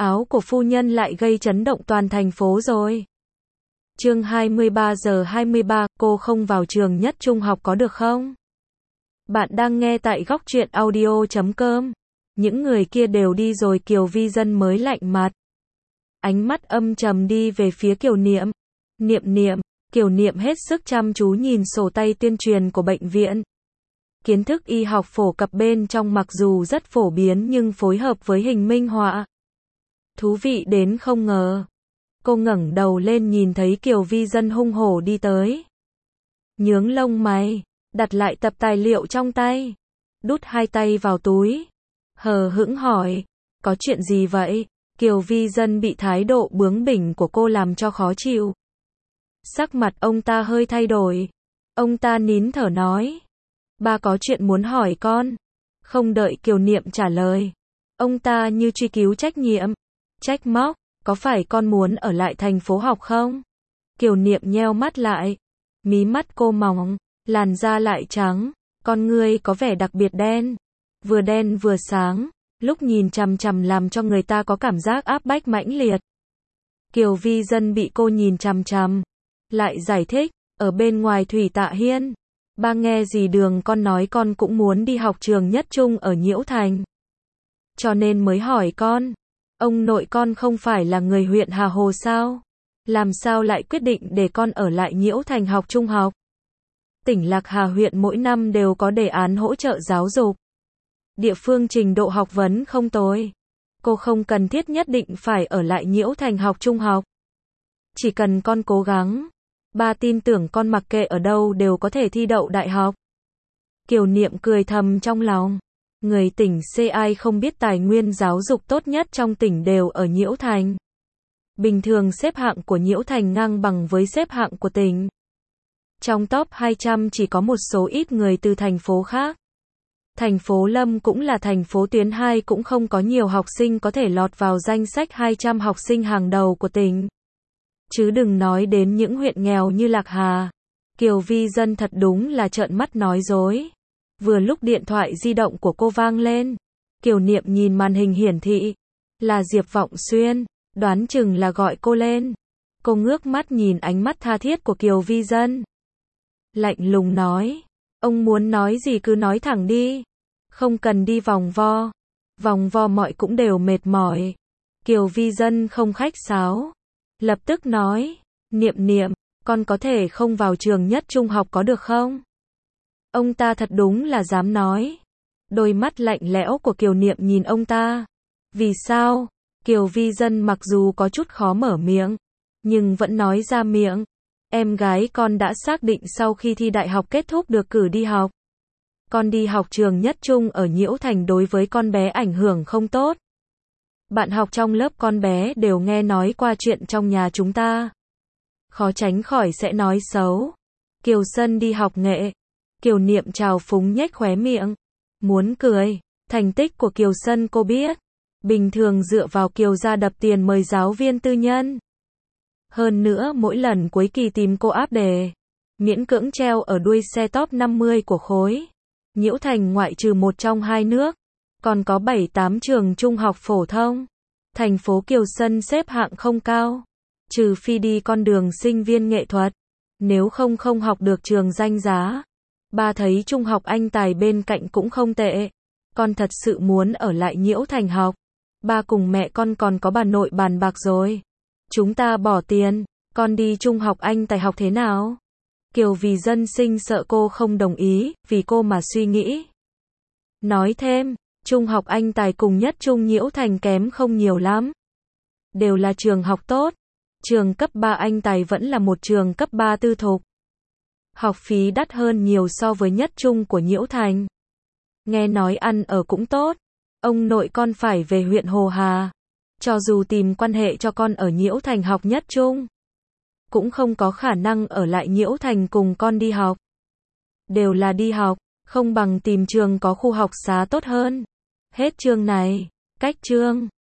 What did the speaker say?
áo của phu nhân lại gây chấn động toàn thành phố rồi. Chương 23 giờ 23, cô không vào trường nhất trung học có được không? Bạn đang nghe tại góc truyện audio.com. Những người kia đều đi rồi, Kiều Vi Dân mới lạnh mặt. Ánh mắt âm trầm đi về phía Kiều Niệm. Niệm, Kiều Niệm hết sức chăm chú nhìn sổ tay tuyên truyền của bệnh viện. Kiến thức y học phổ cập bên trong mặc dù rất phổ biến nhưng phối hợp với hình minh họa. Thú vị đến không ngờ. Cô ngẩng đầu lên nhìn thấy Kiều Vi Dân hung hổ đi tới. Nhướng lông mày, đặt lại tập tài liệu trong tay. Đút hai tay vào túi. Hờ hững hỏi, có chuyện gì vậy? Kiều Vi Dân bị thái độ bướng bỉnh của cô làm cho khó chịu. Sắc mặt ông ta hơi thay đổi. Ông ta nín thở nói. Ba có chuyện muốn hỏi con. Không đợi Kiều Niệm trả lời. Ông ta như truy cứu trách nhiệm. Trách móc, có phải con muốn ở lại thành phố học không? Kiều Niệm nheo mắt lại. Mí mắt cô mỏng, làn da lại trắng. Con ngươi có vẻ đặc biệt đen vừa sáng. Lúc nhìn chằm chằm làm cho người ta có cảm giác áp bách mãnh liệt. Kiều Vi Dân bị cô nhìn chằm chằm. Lại giải thích, ở bên ngoài Thủy Tạ Hiên. Ba nghe dì Đường con nói con cũng muốn đi học trường nhất trung ở Nhiễu Thành. Cho nên mới hỏi con. Ông nội con không phải là người huyện Hà Hồ sao? Làm sao lại quyết định để con ở lại Nhiễu Thành học trung học? Tỉnh Lạc Hà huyện mỗi năm đều có đề án hỗ trợ giáo dục. Địa phương trình độ học vấn không tồi. Cô không cần thiết nhất định phải ở lại Nhiễu Thành học trung học. Chỉ cần con cố gắng. Ba tin tưởng con mặc kệ ở đâu đều có thể thi đậu đại học. Kiều Niệm cười thầm trong lòng. Người tỉnh C ai không biết tài nguyên giáo dục tốt nhất trong tỉnh đều ở Nhiễu Thành. Bình thường xếp hạng của Nhiễu Thành ngang bằng với xếp hạng của tỉnh. Trong top 200 chỉ có một số ít người từ thành phố khác. Thành phố Lâm cũng là thành phố tuyến 2 cũng không có nhiều học sinh có thể lọt vào danh sách 200 học sinh hàng đầu của tỉnh. Chứ đừng nói đến những huyện nghèo như Lạc Hà. Kiều Vi Dân thật đúng là trợn mắt nói dối. Vừa lúc điện thoại di động của cô vang lên. Kiều Niệm nhìn màn hình hiển thị. Là Diệp Vọng Xuyên, đoán chừng là gọi cô lên. Cô ngước mắt nhìn ánh mắt tha thiết của Kiều Vi Dân. Lạnh lùng nói. Ông muốn nói gì cứ nói thẳng đi. Không cần đi vòng vo. Vòng vo mọi cũng đều mệt mỏi. Kiều Vi Dân không khách sáo. Lập tức nói. Niệm, con có thể không vào trường nhất trung học có được không? Ông ta thật đúng là dám nói. Đôi mắt lạnh lẽo của Kiều Niệm nhìn ông ta. Vì sao? Kiều Vi Dân mặc dù có chút khó mở miệng, nhưng vẫn nói ra miệng. Em gái con đã xác định sau khi thi đại học kết thúc được cử đi học. Con đi học trường nhất trung ở Nhiễu Thành đối với con bé ảnh hưởng không tốt. Bạn học trong lớp con bé đều nghe nói qua chuyện trong nhà chúng ta. Khó tránh khỏi sẽ nói xấu. Kiều Sân đi học nghệ. Kiều Niệm trào phúng nhếch khóe miệng. Muốn cười. Thành tích của Kiều Sân cô biết. Bình thường dựa vào Kiều gia đập tiền mời giáo viên tư nhân. Hơn nữa mỗi lần cuối kỳ tìm cô áp đề. Miễn cưỡng treo ở đuôi xe top 50 của khối. Nhiễu Thành ngoại trừ một trong hai nước. Còn có 7-8 trường trung học phổ thông. Thành phố Kiều Sân xếp hạng không cao. Trừ phi đi con đường sinh viên nghệ thuật. Nếu không học được trường danh giá. Ba thấy trung học Anh Tài bên cạnh cũng không tệ. Con thật sự muốn ở lại Nhiễu Thành học. Ba cùng mẹ con còn có bà nội bàn bạc rồi. Chúng ta bỏ tiền. Con đi trung học Anh Tài học thế nào? Kiều Vi Dân sinh sợ cô không đồng ý, vì cô mà suy nghĩ. Nói thêm, trung học Anh Tài cùng nhất trung Nhiễu Thành kém không nhiều lắm. Đều là trường học tốt. Trường cấp 3 Anh Tài vẫn là một trường cấp 3 tư thục. Học phí đắt hơn nhiều so với nhất trung của Nhiễu Thành. Nghe nói ăn ở cũng tốt. Ông nội con phải về huyện Hồ Hà. Cho dù tìm quan hệ cho con ở Nhiễu Thành học nhất trung. Cũng không có khả năng ở lại Nhiễu Thành cùng con đi học. Đều là đi học, không bằng tìm trường có khu học xá tốt hơn. Hết chương này. Cách chương.